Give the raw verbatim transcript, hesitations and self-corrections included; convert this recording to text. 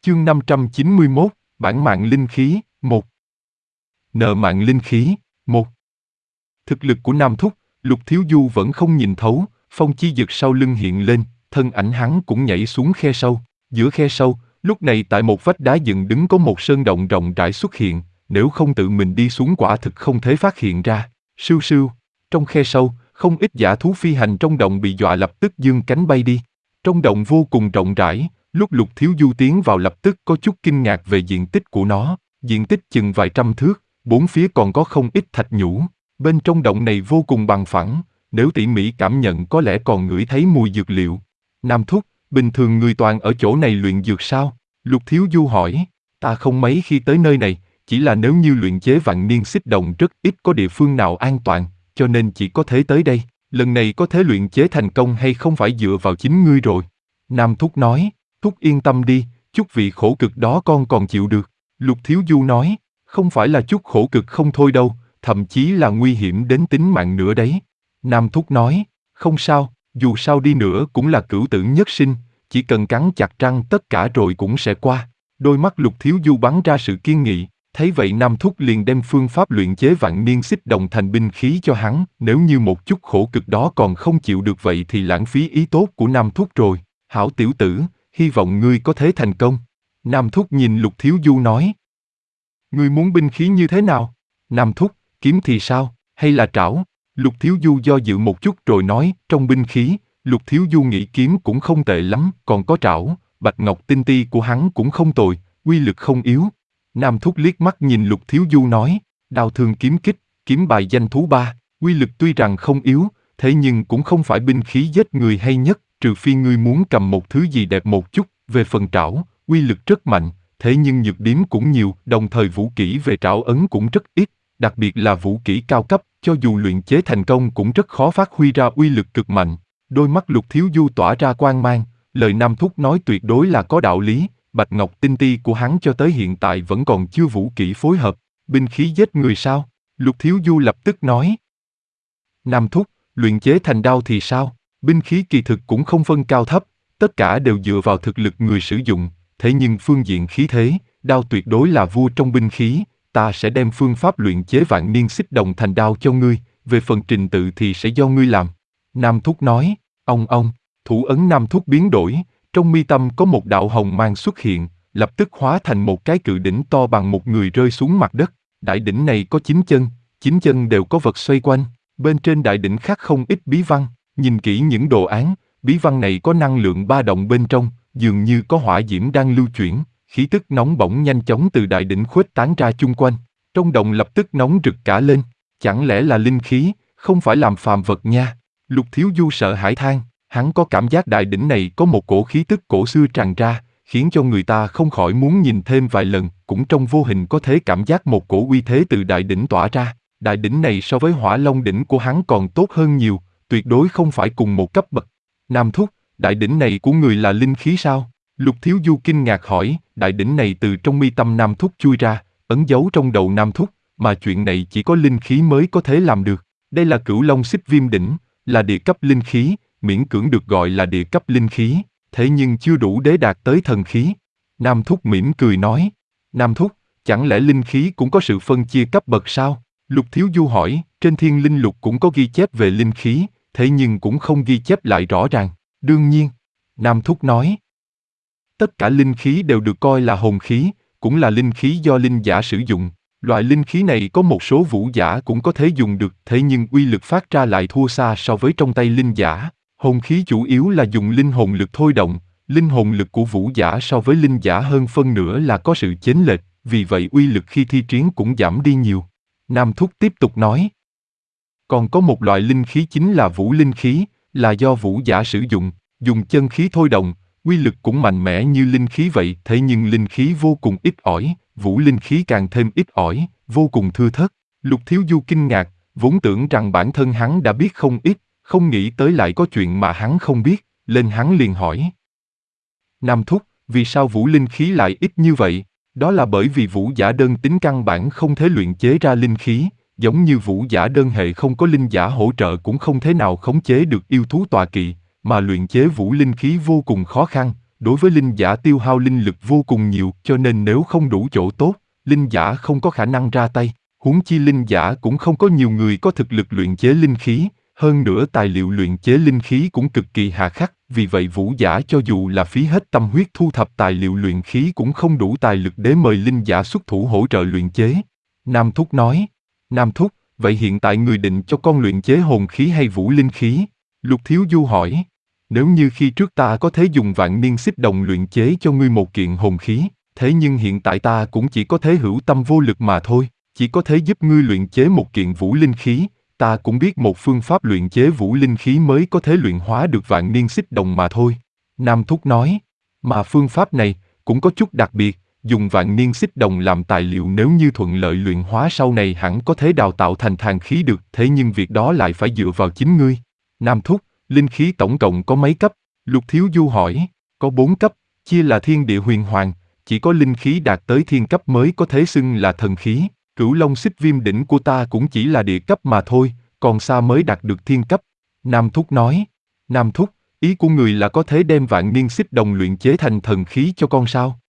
Chương năm trăm chín mươi mốt, Bản mạng linh khí, một. Nợ mạng linh khí, một. Thực lực của Nam Thúc, Lục Thiếu Du vẫn không nhìn thấu, phong chi dực sau lưng hiện lên, thân ảnh hắn cũng nhảy xuống khe sâu. Giữa khe sâu, lúc này tại một vách đá dựng đứng có một sơn động rộng rãi xuất hiện, nếu không tự mình đi xuống quả thực không thể phát hiện ra. Sưu sưu, trong khe sâu, không ít dã thú phi hành trong động bị dọa lập tức giương cánh bay đi. Trong động vô cùng rộng rãi, lúc Lục Thiếu Du tiến vào lập tức có chút kinh ngạc về diện tích của nó, diện tích chừng vài trăm thước, bốn phía còn có không ít thạch nhũ. Bên trong động này vô cùng bằng phẳng, nếu tỉ mỉ cảm nhận có lẽ còn ngửi thấy mùi dược liệu. Nam Thúc, bình thường người toàn ở chỗ này luyện dược sao? Lục Thiếu Du hỏi. Ta không mấy khi tới nơi này, chỉ là nếu như luyện chế vạn niên xích đồng rất ít có địa phương nào an toàn, cho nên chỉ có thể tới đây. Lần này có thể luyện chế thành công hay không phải dựa vào chính ngươi rồi. Nam Thúc nói. Thúc yên tâm đi, chút vị khổ cực đó con còn chịu được. Lục Thiếu Du nói. Không phải là chút khổ cực không thôi đâu, thậm chí là nguy hiểm đến tính mạng nữa đấy. Nam Thúc nói. Không sao, dù sao đi nữa cũng là cửu tử nhất sinh, chỉ cần cắn chặt răng tất cả rồi cũng sẽ qua. Đôi mắt Lục Thiếu Du bắn ra sự kiên nghị, thấy vậy Nam Thúc liền đem phương pháp luyện chế vạn niên xích đồng thành binh khí cho hắn. Nếu như một chút khổ cực đó còn không chịu được vậy thì lãng phí ý tốt của Nam Thúc rồi. Hảo tiểu tử, hy vọng ngươi có thể thành công. Nam Thúc nhìn Lục Thiếu Du nói. Ngươi muốn binh khí như thế nào? Nam Thúc, kiếm thì sao, hay là trảo? Lục Thiếu Du do dự một chút rồi nói, trong binh khí, Lục Thiếu Du nghĩ kiếm cũng không tệ lắm, còn có trảo, bạch ngọc tinh ti của hắn cũng không tồi, uy lực không yếu. Nam Thúc liếc mắt nhìn Lục Thiếu Du nói, đao thương kiếm kích, kiếm bài danh thú ba, uy lực tuy rằng không yếu, thế nhưng cũng không phải binh khí giết người hay nhất, trừ phi ngươi muốn cầm một thứ gì đẹp một chút. Về phần trảo, uy lực rất mạnh, thế nhưng nhược điểm cũng nhiều, đồng thời vũ kỹ về trảo ấn cũng rất ít, đặc biệt là vũ kỹ cao cấp, cho dù luyện chế thành công cũng rất khó phát huy ra uy lực cực mạnh. Đôi mắt Lục Thiếu Du tỏa ra quang mang, lời Nam Thúc nói tuyệt đối là có đạo lý, bạch ngọc tinh ti của hắn cho tới hiện tại vẫn còn chưa vũ kỹ phối hợp, binh khí giết người sao? Lục Thiếu Du lập tức nói. Nam Thúc, luyện chế thành đao thì sao? Binh khí kỳ thực cũng không phân cao thấp, tất cả đều dựa vào thực lực người sử dụng, thế nhưng phương diện khí thế, đao tuyệt đối là vua trong binh khí, ta sẽ đem phương pháp luyện chế vạn niên xích đồng thành đao cho ngươi, về phần trình tự thì sẽ do ngươi làm. Nam Thúc nói, ông ông, thủ ấn Nam Thúc biến đổi, trong mi tâm có một đạo hồng mang xuất hiện, lập tức hóa thành một cái cự đỉnh to bằng một người rơi xuống mặt đất. Đại đỉnh này có chín chân, chín chân đều có vật xoay quanh, bên trên đại đỉnh khắc không ít bí văn, nhìn kỹ những đồ án, bí văn này có năng lượng ba động bên trong, dường như có hỏa diễm đang lưu chuyển, khí tức nóng bỏng nhanh chóng từ đại đỉnh khuếch tán ra chung quanh, trong động lập tức nóng rực cả lên, chẳng lẽ là linh khí, không phải làm phàm vật nha. Lục Thiếu Du sợ hãi than, hắn có cảm giác đại đỉnh này có một cổ khí tức cổ xưa tràn ra, khiến cho người ta không khỏi muốn nhìn thêm vài lần, cũng trong vô hình có thể cảm giác một cổ uy thế từ đại đỉnh tỏa ra. Đại đỉnh này so với Hỏa Long đỉnh của hắn còn tốt hơn nhiều, tuyệt đối không phải cùng một cấp bậc. Nam Thúc, đại đỉnh này của người là linh khí sao? Lục Thiếu Du kinh ngạc hỏi, đại đỉnh này từ trong mi tâm Nam Thúc chui ra, ấn dấu trong đầu Nam Thúc, mà chuyện này chỉ có linh khí mới có thể làm được. Đây là Cửu Long Xích Viêm đỉnh, là địa cấp linh khí, miễn cưỡng được gọi là địa cấp linh khí, thế nhưng chưa đủ để đạt tới thần khí. Nam Thúc mỉm cười nói, Nam Thúc, chẳng lẽ linh khí cũng có sự phân chia cấp bậc sao? Lục Thiếu Du hỏi, trên Thiên Linh Lục cũng có ghi chép về linh khí, thế nhưng cũng không ghi chép lại rõ ràng. Đương nhiên, Nam Thúc nói, tất cả linh khí đều được coi là hồn khí, cũng là linh khí do linh giả sử dụng. Loại linh khí này có một số vũ giả cũng có thể dùng được, thế nhưng uy lực phát ra lại thua xa so với trong tay linh giả. Hồn khí chủ yếu là dùng linh hồn lực thôi động, linh hồn lực của vũ giả so với linh giả hơn phân nửa là có sự chênh lệch, vì vậy uy lực khi thi triển cũng giảm đi nhiều. Nam Thúc tiếp tục nói, còn có một loại linh khí chính là vũ linh khí, là do vũ giả sử dụng, dùng chân khí thôi động, uy lực cũng mạnh mẽ như linh khí vậy, thế nhưng linh khí vô cùng ít ỏi, vũ linh khí càng thêm ít ỏi, vô cùng thưa thớt. Lục Thiếu Du kinh ngạc, vốn tưởng rằng bản thân hắn đã biết không ít, không nghĩ tới lại có chuyện mà hắn không biết, lên hắn liền hỏi. Nam Thúc, vì sao vũ linh khí lại ít như vậy? Đó là bởi vì vũ giả đơn tính căn bản không thể luyện chế ra linh khí, giống như vũ giả đơn hệ không có linh giả hỗ trợ cũng không thể nào khống chế được yêu thú tọa kỵ, mà luyện chế vũ linh khí vô cùng khó khăn, đối với linh giả tiêu hao linh lực vô cùng nhiều, cho nên nếu không đủ chỗ tốt, linh giả không có khả năng ra tay. Huống chi linh giả cũng không có nhiều người có thực lực luyện chế linh khí, hơn nữa tài liệu luyện chế linh khí cũng cực kỳ hà khắc, vì vậy vũ giả cho dù là phí hết tâm huyết thu thập tài liệu luyện khí cũng không đủ tài lực để mời linh giả xuất thủ hỗ trợ luyện chế. Nam Thúc nói, Nam Thúc, vậy hiện tại người định cho con luyện chế hồn khí hay vũ linh khí? Lục Thiếu Du hỏi, nếu như khi trước ta có thể dùng vạn niên xích đồng luyện chế cho ngươi một kiện hồn khí, thế nhưng hiện tại ta cũng chỉ có thể hữu tâm vô lực mà thôi, chỉ có thể giúp ngươi luyện chế một kiện vũ linh khí. Ta cũng biết một phương pháp luyện chế vũ linh khí mới có thể luyện hóa được vạn niên xích đồng mà thôi. Nam Thúc nói, mà phương pháp này cũng có chút đặc biệt, dùng vạn niên xích đồng làm tài liệu nếu như thuận lợi luyện hóa sau này hẳn có thể đào tạo thành tàn khí được, thế nhưng việc đó lại phải dựa vào chính ngươi. Nam Thúc, linh khí tổng cộng có mấy cấp? Lục Thiếu Du hỏi, có bốn cấp, chia là thiên địa huyền hoàng, chỉ có linh khí đạt tới thiên cấp mới có thể xưng là thần khí. Cửu Long Xích Viêm đỉnh của ta cũng chỉ là địa cấp mà thôi, còn xa mới đạt được thiên cấp. Nam Thúc nói, Nam Thúc, ý của người là có thể đem vạn niên xích đồng luyện chế thành thần khí cho con sao?